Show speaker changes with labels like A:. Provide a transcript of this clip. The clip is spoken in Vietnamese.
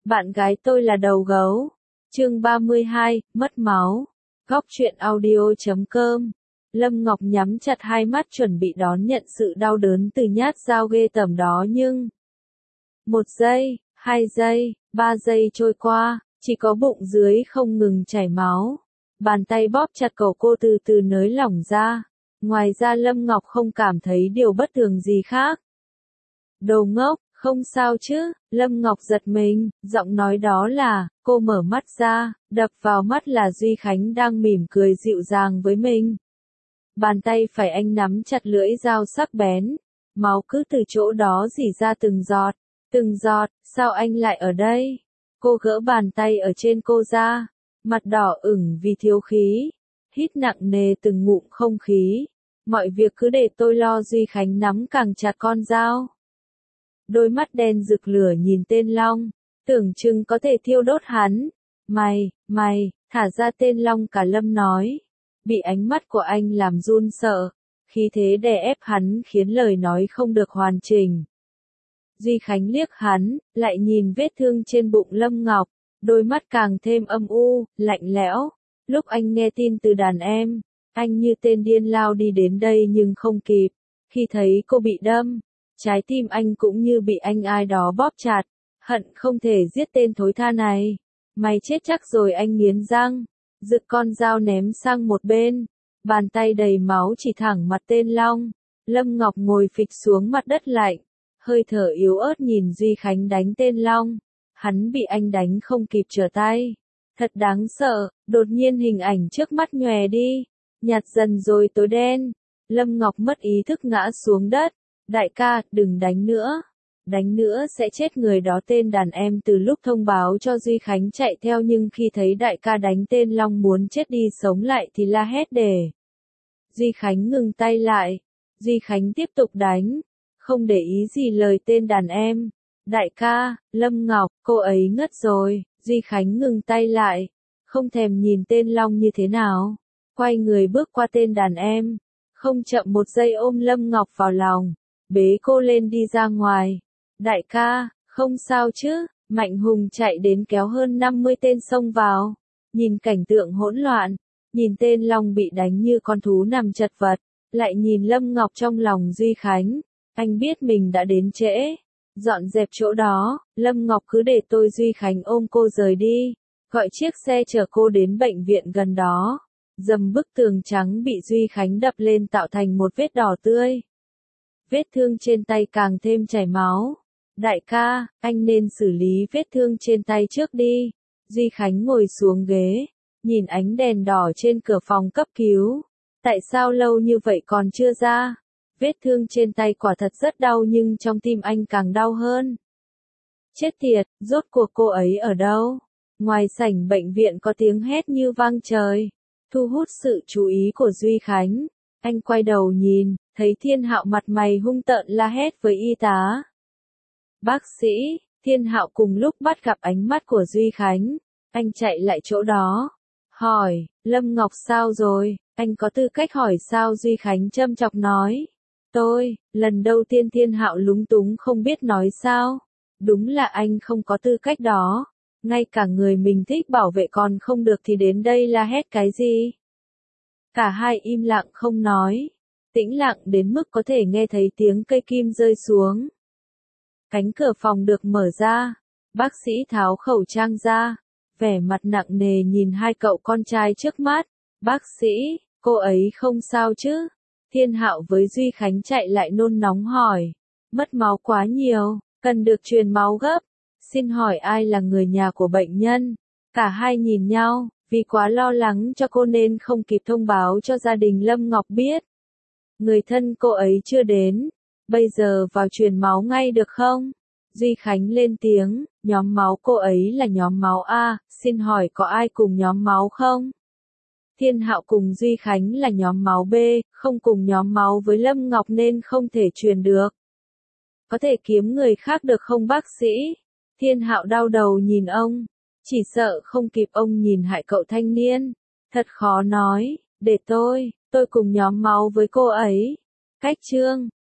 A: Bạn gái tôi là đầu gấu. Chương 32, mất máu. Góc truyện audio.com. Lâm Ngọc nhắm chặt hai mắt chuẩn bị đón nhận sự đau đớn từ nhát dao ghê tởm đó nhưng 1 giây, 2 giây, 3 giây trôi qua, chỉ có bụng dưới không ngừng chảy máu. Bàn tay bóp chặt cổ cô từ từ nới lỏng ra. Ngoài ra Lâm Ngọc không cảm thấy điều bất thường gì khác. Đồ ngốc, không sao chứ, Lâm Ngọc giật mình, giọng nói đó là, cô mở mắt ra, đập vào mắt là Duy Khánh đang mỉm cười dịu dàng với mình. Bàn tay phải anh nắm chặt lưỡi dao sắc bén, máu cứ từ chỗ đó rỉ ra từng giọt, sao anh lại ở đây? Cô gỡ bàn tay ở trên cô ra, mặt đỏ ửng vì thiếu khí, hít nặng nề từng ngụm không khí. Mọi việc cứ để tôi lo. Duy Khánh nắm càng chặt con dao. Đôi mắt đen rực lửa nhìn Tên Long, tưởng chừng có thể thiêu đốt hắn. Mày, thả ra Tên Long cả lâm nói. Bị ánh mắt của anh làm run sợ, khí thế đè ép hắn khiến lời nói không được hoàn chỉnh. Duy Khánh liếc hắn, lại nhìn vết thương trên bụng Lâm Ngọc, đôi mắt càng thêm âm u, lạnh lẽo. Lúc anh nghe tin từ đàn em, anh như tên điên lao đi đến đây nhưng không kịp. Khi thấy cô bị đâm, trái tim anh cũng như bị anh ai đó bóp chặt, hận không thể giết tên thối tha này. Mày chết chắc rồi, anh nghiến răng, giựt con dao ném sang một bên, bàn tay đầy máu chỉ thẳng mặt Tên Long. Lâm Ngọc ngồi phịch xuống mặt đất lạnh, hơi thở yếu ớt nhìn Duy Khánh đánh Tên Long. Hắn bị anh đánh không kịp trở tay. Thật đáng sợ, đột nhiên hình ảnh trước mắt nhòe đi, nhạt dần rồi tối đen. Lâm Ngọc mất ý thức ngã xuống đất. Đại ca, đừng đánh nữa. Đánh nữa sẽ chết người đó. Tên đàn em từ lúc thông báo cho Duy Khánh chạy theo, nhưng khi thấy đại ca đánh Tên Long muốn chết đi sống lại thì la hét để Duy Khánh ngừng tay lại. Duy Khánh tiếp tục đánh, không để ý gì lời tên đàn em. Đại ca, Lâm Ngọc, cô ấy ngất rồi. Duy Khánh ngừng tay lại, không thèm nhìn Tên Long như thế nào. Quay người bước qua tên đàn em, không chậm một giây ôm Lâm Ngọc vào lòng, bế cô lên đi ra ngoài. Đại ca, không sao chứ? Mạnh Hùng chạy đến kéo hơn 50 tên xông vào. Nhìn cảnh tượng hỗn loạn, nhìn Tên Long bị đánh như con thú nằm chật vật, lại nhìn Lâm Ngọc trong lòng Duy Khánh, anh biết mình đã đến trễ. Dọn dẹp chỗ đó, Lâm Ngọc cứ để tôi. Duy Khánh ôm cô rời đi, gọi chiếc xe chở cô đến bệnh viện gần đó. Dầm bức tường trắng bị Duy Khánh đập lên tạo thành một vết đỏ tươi. Vết thương trên tay càng thêm chảy máu. Đại ca, anh nên xử lý vết thương trên tay trước đi. Duy Khánh ngồi xuống ghế, nhìn ánh đèn đỏ trên cửa phòng cấp cứu. Tại sao lâu như vậy còn chưa ra? Vết thương trên tay quả thật rất đau, nhưng trong tim anh càng đau hơn. Chết tiệt, rốt cuộc cô ấy ở đâu? Ngoài sảnh bệnh viện có tiếng hét như vang trời, thu hút sự chú ý của Duy Khánh. Anh quay đầu nhìn, thấy Thiên Hạo mặt mày hung tợn la hét với y tá. Bác sĩ, Thiên Hạo cùng lúc bắt gặp ánh mắt của Duy Khánh. Anh chạy lại chỗ đó, hỏi, Lâm Ngọc sao rồi? Anh có tư cách hỏi sao? Duy Khánh châm chọc nói. Lần đầu tiên. Thiên Hạo lúng túng không biết nói sao. Đúng là anh không có tư cách đó. Ngay cả người mình thích bảo vệ còn không được thì đến đây la hét cái gì? Cả hai im lặng không nói. Tĩnh lặng đến mức có thể nghe thấy tiếng cây kim rơi xuống. Cánh cửa phòng được mở ra. Bác sĩ tháo khẩu trang ra, vẻ mặt nặng nề nhìn hai cậu con trai trước mắt. Bác sĩ, cô ấy không sao chứ? Thiên Hạo với Duy Khánh chạy lại nôn nóng hỏi. Mất máu quá nhiều, cần được truyền máu gấp. Xin hỏi ai là người nhà của bệnh nhân? Cả hai nhìn nhau, vì quá lo lắng cho cô nên không kịp thông báo cho gia đình Lâm Ngọc biết. Người thân cô ấy chưa đến, bây giờ vào truyền máu ngay được không? Duy Khánh lên tiếng, nhóm máu cô ấy là nhóm máu A, xin hỏi có ai cùng nhóm máu không? Thiên Hạo cùng Duy Khánh là nhóm máu B, không cùng nhóm máu với Lâm Ngọc nên không thể truyền được. Có thể kiếm người khác được không bác sĩ? Thiên Hạo đau đầu nhìn ông, chỉ sợ không kịp. Ông nhìn hại cậu thanh niên, thật khó nói, để tôi cùng nhóm máu với cô ấy. Cách chương